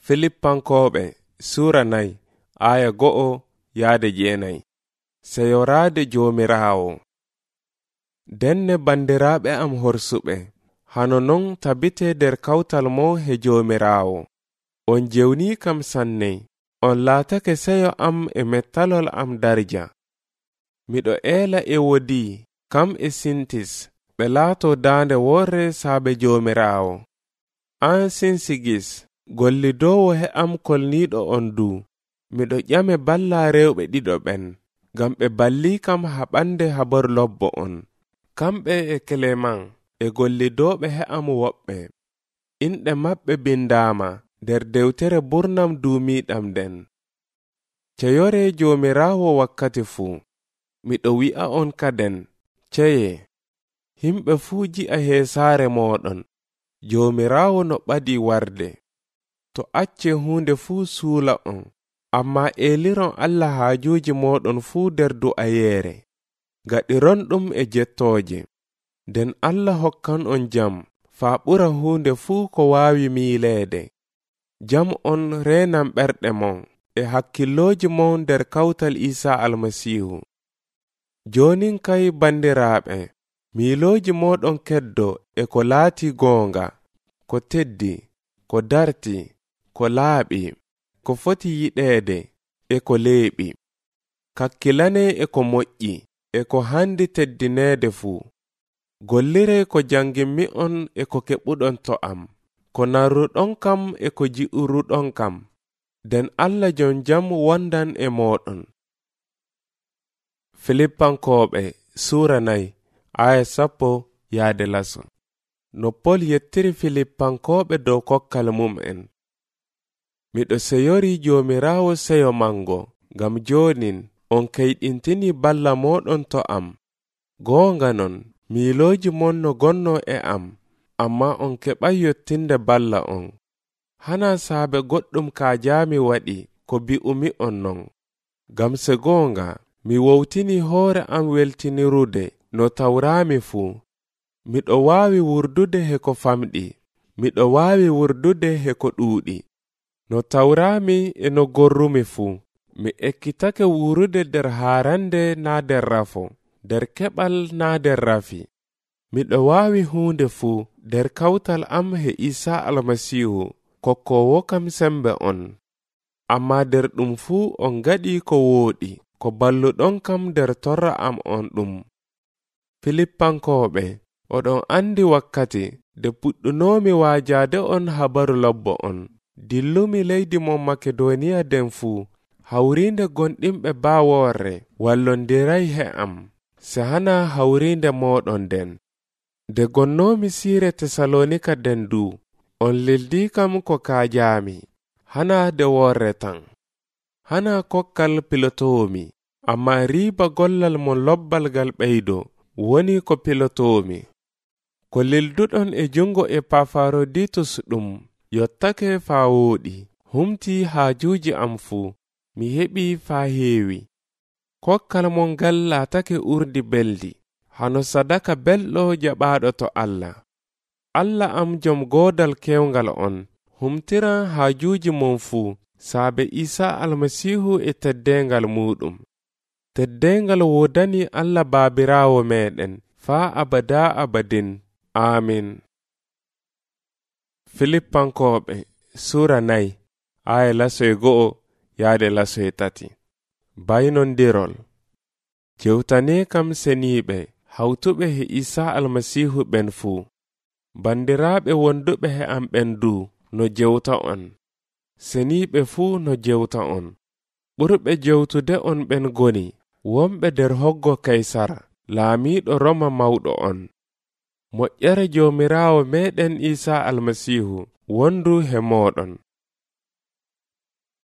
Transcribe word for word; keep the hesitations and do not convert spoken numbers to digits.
Filippankoɓe Sura nayi aya go'o yaade jeenayi. Seyoraade joomiraawo. Denne bandiraɓe am horsuɓe, hano non tabite der kawtal mo he joomiraawo. On jewni kam sanne, on laatake seyo am e mettalol am darja. Miɗo eela e wodi kam e Sintis ɓe laato daande worre saabe joomiraawo. An Sinsigis, gollidowo he am kolniɗo on du, miɗo ƴame balla rewɓe ɗiɗo ɓen, ngam ɓe balli kam haɓande habaru lobbo on. Kamɓe e Clement e gollidoɓe he am woɓɓe, inɗe maɓɓe bindaama nder dewtere burnam duumiɗam nden. Ceyore joomiraawo wakkati fuu, miɗo wi'a on kaden, ceye. Himɓe fuu ji'a heesaare moɗon, joomiraawo no ɓadi warde. To acce hunde fuu suula on, amma eliron Allah haajuji moɗon fuu nder du'ayeere. Gaɗiron ɗum e jettooje, nden Allah hokkan on jam, faa ɓura hunde fuu ko waawi miileede. Jam on reenam ɓerɗe mon, e hakkilooji mon nder kawtal Isa Almasihu. Jonin kay bandiraaɓe, miilooji moɗon keddo e ko laati goonga, ko teddi, ko darti, ko laaɓi, ko foti yiɗeede, e ko leeɓi. Kakkilane e ko moƴƴi, e ko handi teddineede fuu. Gollire ko jangimmi on e ko keɓuɗon to am, ko narruɗon kam e ko ji'uruɗon kam. Den Allah jon jam wondan e moɗon. Filippankoɓe Sura nayi aya sappo yaade laso. No Pol yettiri Filippankoɓe dow kokkal mum'en. Miɗo seyori joomiraawo seyo mango, ngam jonin on keyɗintini balla moɗon to am. Goonga non, miilooji mon no gonno e am, amma on keɓay yottinde balla on. Hana saabe goɗɗum kaajami waɗi ko bi'umi on non. Ngam se goonga, mi wowtini hoore am weltinirude no tawraami fuu. Miɗo waawi wurdude he ko famɗi, miɗo waawi wurdude he ko ɗuuɗi. No tawraami e no gorrumi fuu, mi ekkitake wurude der haarande naa der rafo, der keɓal naa der rafi. Miɗo waawi huunde fuu der kawtal am he Isa Almasihu, kokkowo kam sembe on. Amma der ɗum fuu on gaɗi ko wooɗi, ko balluɗon kam der torra am on ɗum. Filippankoɓe, oɗon andi wakkati de puɗɗunoomi waajaade on habaru lobbo on. Dillumi leydi mon Makedoniya den fuu, hawrinde gonɗinɓe baawoore wallondiray he am, se hana hawrinde moɗon den. De gonnoomi siire Tesalonika den du, on lildi kam ko kaajami, hana de worre tan. Hana kokkal pilotoomi, amma riiba gollal mon lobbal gal ɓeydo, woni ko pilotoomi. Ko lilduɗon e jungo Epafroditus ɗum, yottake faa wooɗi, humti haajuji am fuu, mi heɓi faa heewi. Kokkal mon gal laatake urdi beldi, hano sadaka belɗo jaɓaaɗo to Allah. Allah am jom goodal kewngal on, humtiran haajuji mon fuu, saabe Isa Almasihu e teddengal muɗum. Teddengal wodani Allah baabiraawo meɗen, faa abada abadin. Amin. Filippankoɓe Sura nayi aya lasoy go'o yaade lasoy tati. Baynondirol. Jewtane kam seniiɓe hawtuɓe he Isa Almasihu ɓen fuu. Bandiraaɓe wonduɓe he am ɓen du no jewta on. Seniiɓe fuu no jewta on. Ɓurɓe jewtude on ɓen goni, wonɓe der hoggo Kaysara, laamiiɗo Roma mawɗo on. Moƴƴere joomiraawo meɗen Isa Almasihu wondu he moɗon.